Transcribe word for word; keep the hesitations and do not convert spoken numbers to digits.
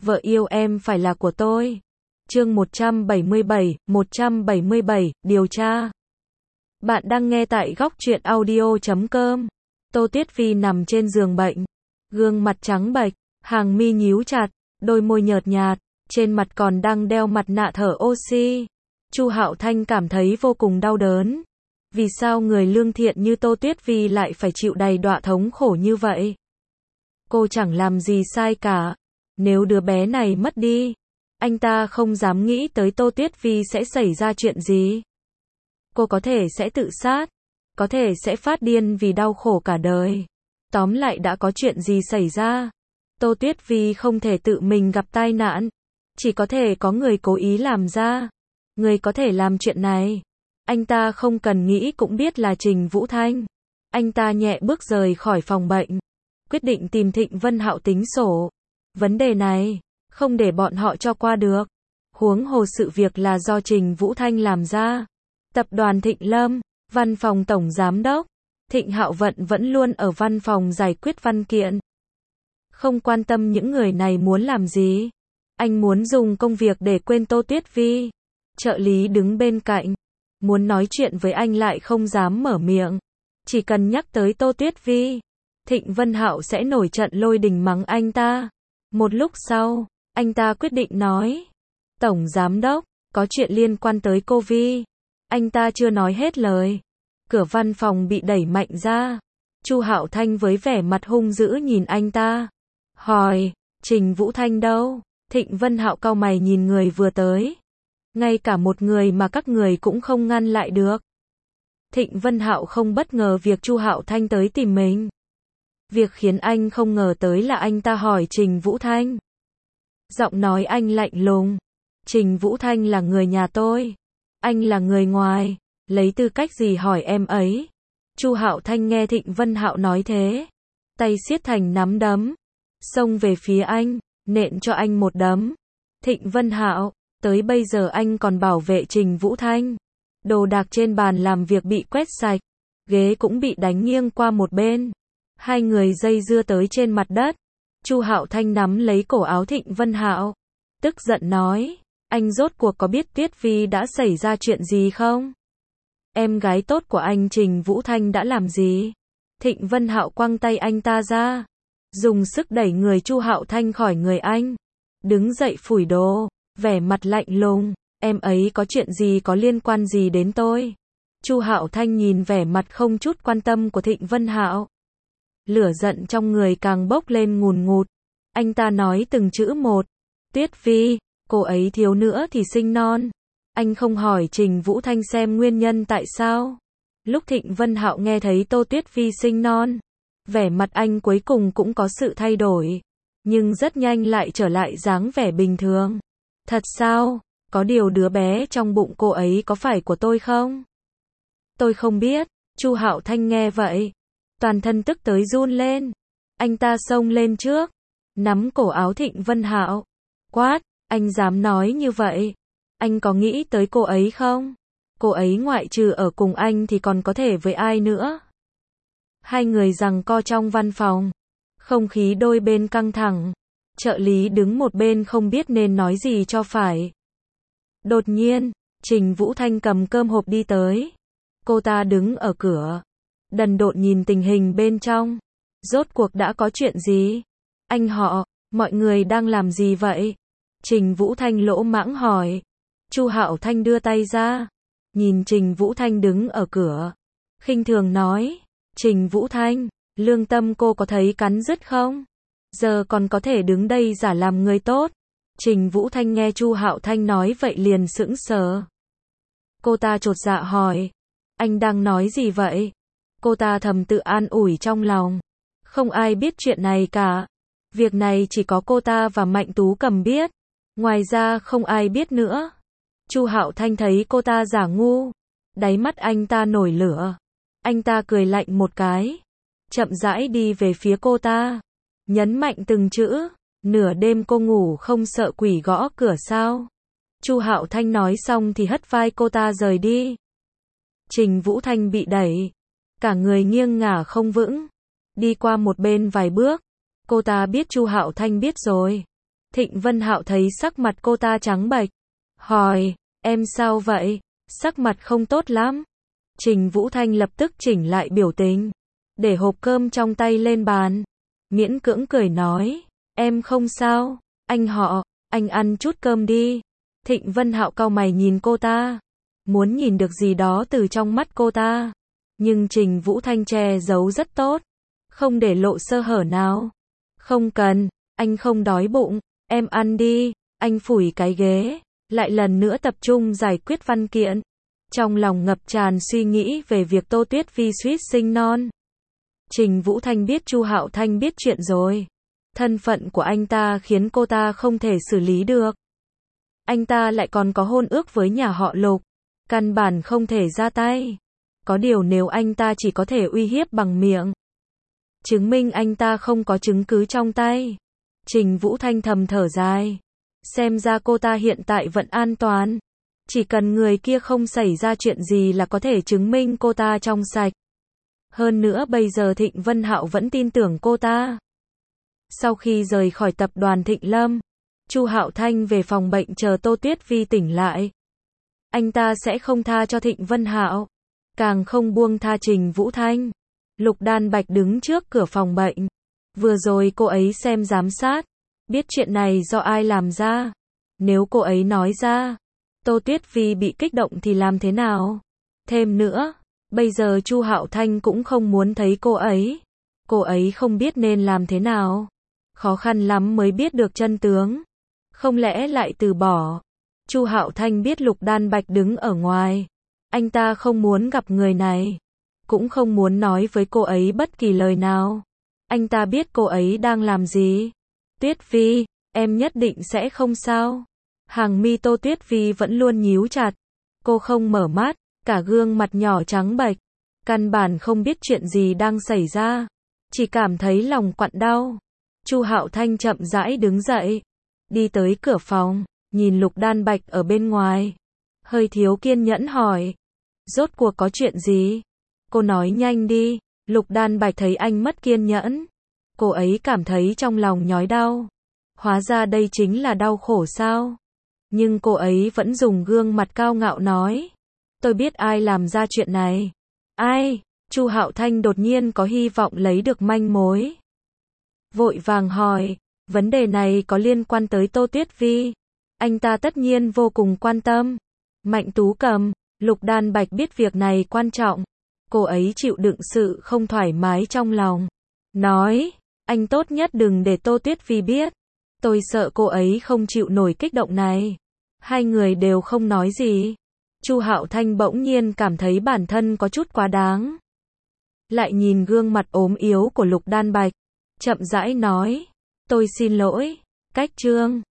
Vợ yêu em phải là của tôi. Chương một trăm bảy mươi bảy, một trăm bảy mươi bảy, điều tra. Bạn đang nghe tại góc truyện audio chấm com. Tô Tuyết Vi nằm trên giường bệnh, gương mặt trắng bệch, hàng mi nhíu chặt, đôi môi nhợt nhạt, trên mặt còn đang đeo mặt nạ thở oxy. Chu Hạo Thanh cảm thấy vô cùng đau đớn. Vì sao người lương thiện như Tô Tuyết Vi lại phải chịu đầy đọa thống khổ như vậy? Cô chẳng làm gì sai cả. Nếu đứa bé này mất đi, anh ta không dám nghĩ tới Tô Tuyết Vi sẽ xảy ra chuyện gì. Cô có thể sẽ tự sát, có thể sẽ phát điên vì đau khổ cả đời. Tóm lại đã có chuyện gì xảy ra. Tô Tuyết Vi không thể tự mình gặp tai nạn, chỉ có thể có người cố ý làm ra. Người có thể làm chuyện này, anh ta không cần nghĩ cũng biết là Trình Vũ Thanh. Anh ta nhẹ bước rời khỏi phòng bệnh, quyết định tìm Thịnh Vân Hạo tính sổ. Vấn đề này, không để bọn họ cho qua được. Huống hồ sự việc là do Trình Vũ Thanh làm ra. Tập đoàn Thịnh Lâm, văn phòng tổng giám đốc, Thịnh Hạo Vận vẫn luôn ở văn phòng giải quyết văn kiện. Không quan tâm những người này muốn làm gì. Anh muốn dùng công việc để quên Tô Tuyết Vi. Trợ lý đứng bên cạnh, muốn nói chuyện với anh lại không dám mở miệng. Chỉ cần nhắc tới Tô Tuyết Vi, Thịnh Vân Hạo sẽ nổi trận lôi đình mắng anh ta. Một lúc sau, anh ta quyết định nói. Tổng giám đốc, có chuyện liên quan tới cô Vi. Anh ta chưa nói hết lời. Cửa văn phòng bị đẩy mạnh ra. Chu Hạo Thanh với vẻ mặt hung dữ nhìn anh ta. Hỏi, Trình Vũ Thanh đâu? Thịnh Vân Hạo cau mày nhìn người vừa tới. Ngay cả một người mà các người cũng không ngăn lại được. Thịnh Vân Hạo không bất ngờ việc Chu Hạo Thanh tới tìm mình. Việc khiến anh không ngờ tới là anh ta hỏi Trình Vũ Thanh. Giọng nói anh lạnh lùng. Trình Vũ Thanh là người nhà tôi. Anh là người ngoài. Lấy tư cách gì hỏi em ấy? Chu Hạo Thanh nghe Thịnh Vân Hạo nói thế. Tay siết thành nắm đấm. Xông về phía anh. Nện cho anh một đấm. Thịnh Vân Hạo, tới bây giờ anh còn bảo vệ Trình Vũ Thanh. Đồ đạc trên bàn làm việc bị quét sạch. Ghế cũng bị đánh nghiêng qua một bên. Hai người dây dưa tới trên mặt đất. Chu Hạo Thanh nắm lấy cổ áo Thịnh Vân Hạo, tức giận nói, anh rốt cuộc có biết Tuyết Vi đã xảy ra chuyện gì không? Em gái tốt của anh Trình Vũ Thanh đã làm gì? Thịnh Vân Hạo quăng tay anh ta ra, dùng sức đẩy người Chu Hạo Thanh khỏi người anh, đứng dậy phủi đồ, vẻ mặt lạnh lùng, em ấy có chuyện gì có liên quan gì đến tôi? Chu Hạo Thanh nhìn vẻ mặt không chút quan tâm của Thịnh Vân Hạo. Lửa giận trong người càng bốc lên ngùn ngụt. Anh ta nói từng chữ một. Tuyết Vi, cô ấy thiếu nữa thì sinh non. Anh không hỏi Trình Vũ Thanh xem nguyên nhân tại sao. Lúc Thịnh Vân Hạo nghe thấy Tô Tuyết Vi sinh non, vẻ mặt anh cuối cùng cũng có sự thay đổi. Nhưng rất nhanh lại trở lại dáng vẻ bình thường. Thật sao? Có điều đứa bé trong bụng cô ấy có phải của tôi không? Tôi không biết. Chu Hạo Thanh nghe vậy, toàn thân tức tới run lên. Anh ta xông lên trước, nắm cổ áo Thịnh Vân Hạo, quát, anh dám nói như vậy? Anh có nghĩ tới cô ấy không? Cô ấy ngoại trừ ở cùng anh thì còn có thể với ai nữa? Hai người giằng co trong văn phòng, không khí đôi bên căng thẳng. Trợ lý đứng một bên không biết nên nói gì cho phải. Đột nhiên, Trình Vũ Thanh cầm cơm hộp đi tới. Cô ta đứng ở cửa, đần độn nhìn tình hình bên trong. Rốt cuộc đã có chuyện gì? Anh họ, mọi người đang làm gì vậy? Trình Vũ Thanh lỗ mãng hỏi. Chu Hạo Thanh đưa tay ra, nhìn Trình Vũ Thanh đứng ở cửa, khinh thường nói, Trình Vũ Thanh, lương tâm cô có thấy cắn rứt không? Giờ còn có thể đứng đây giả làm người tốt. Trình Vũ Thanh nghe Chu Hạo Thanh nói vậy liền sững sờ. Cô ta chột dạ hỏi, anh đang nói gì vậy? Cô ta thầm tự an ủi trong lòng. Không ai biết chuyện này cả. Việc này chỉ có cô ta và Mạnh Tú Cầm biết. Ngoài ra không ai biết nữa. Chu Hạo Thanh thấy cô ta giả ngu. Đáy mắt anh ta nổi lửa. Anh ta cười lạnh một cái. Chậm rãi đi về phía cô ta. Nhấn mạnh từng chữ. Nửa đêm cô ngủ không sợ quỷ gõ cửa sao? Chu Hạo Thanh nói xong thì hất vai cô ta rời đi. Trình Vũ Thanh bị đẩy. Cả người nghiêng ngả không vững. Đi qua một bên vài bước. Cô ta biết Chu Hạo Thanh biết rồi. Thịnh Vân Hạo thấy sắc mặt cô ta trắng bệch, hỏi, em sao vậy? Sắc mặt không tốt lắm. Trình Vũ Thanh lập tức chỉnh lại biểu tình, để hộp cơm trong tay lên bàn, miễn cưỡng cười nói, em không sao, anh họ, anh ăn chút cơm đi. Thịnh Vân Hạo cau mày nhìn cô ta, muốn nhìn được gì đó từ trong mắt cô ta, nhưng Trình Vũ Thanh che giấu rất tốt, không để lộ sơ hở nào. Không cần, anh không đói bụng, em ăn đi. Anh phủi cái ghế, lại lần nữa tập trung giải quyết văn kiện. Trong lòng ngập tràn suy nghĩ về việc Tô Tuyết Phi suýt sinh non. Trình Vũ Thanh biết Chu Hạo Thanh biết chuyện rồi. Thân phận của anh ta khiến cô ta không thể xử lý được. Anh ta lại còn có hôn ước với nhà họ Lục, căn bản không thể ra tay. Có điều nếu anh ta chỉ có thể uy hiếp bằng miệng, chứng minh anh ta không có chứng cứ trong tay. Trình Vũ Thanh thầm thở dài. Xem ra cô ta hiện tại vẫn an toàn. Chỉ cần người kia không xảy ra chuyện gì là có thể chứng minh cô ta trong sạch. Hơn nữa bây giờ Thịnh Vân Hạo vẫn tin tưởng cô ta. Sau khi rời khỏi tập đoàn Thịnh Lâm, Chu Hạo Thanh về phòng bệnh chờ Tô Tuyết Phi tỉnh lại. Anh ta sẽ không tha cho Thịnh Vân Hạo, càng không buông tha Trình Vũ Thanh. Lục Đan Bạch đứng trước cửa phòng bệnh. Vừa rồi cô ấy xem giám sát, biết chuyện này do ai làm ra. Nếu cô ấy nói ra, Tô Tuyết Phi bị kích động thì làm thế nào? Thêm nữa, bây giờ Chu Hạo Thanh cũng không muốn thấy cô ấy. Cô ấy không biết nên làm thế nào. Khó khăn lắm mới biết được chân tướng. Không lẽ lại từ bỏ? Chu Hạo Thanh biết Lục Đan Bạch đứng ở ngoài. Anh ta không muốn gặp người này, cũng không muốn nói với cô ấy bất kỳ lời nào. Anh ta biết cô ấy đang làm gì. Tuyết Phi, em nhất định sẽ không sao. Hàng mi Tô Tuyết Phi vẫn luôn nhíu chặt. Cô không mở mắt, cả gương mặt nhỏ trắng bệch. Căn bản không biết chuyện gì đang xảy ra. Chỉ cảm thấy lòng quặn đau. Chu Hạo Thanh chậm rãi đứng dậy. Đi tới cửa phòng, nhìn Lục Đan Bạch ở bên ngoài. Hơi thiếu kiên nhẫn hỏi. Rốt cuộc có chuyện gì? Cô nói nhanh đi. Lục Đan Bạch thấy anh mất kiên nhẫn. Cô ấy cảm thấy trong lòng nhói đau. Hóa ra đây chính là đau khổ sao? Nhưng cô ấy vẫn dùng gương mặt cao ngạo nói. Tôi biết ai làm ra chuyện này. Ai? Chu Hạo Thanh đột nhiên có hy vọng lấy được manh mối. Vội vàng hỏi. Vấn đề này có liên quan tới Tô Tuyết Phi. Anh ta tất nhiên vô cùng quan tâm. Mạnh Tú Cầm. Lục Đan Bạch biết việc này quan trọng. Cô ấy chịu đựng sự không thoải mái trong lòng. Nói, anh tốt nhất đừng để Tô Tuyết Phi biết. Tôi sợ cô ấy không chịu nổi kích động này. Hai người đều không nói gì. Chu Hạo Thanh bỗng nhiên cảm thấy bản thân có chút quá đáng. Lại nhìn gương mặt ốm yếu của Lục Đan Bạch, chậm rãi nói, tôi xin lỗi. Cách chương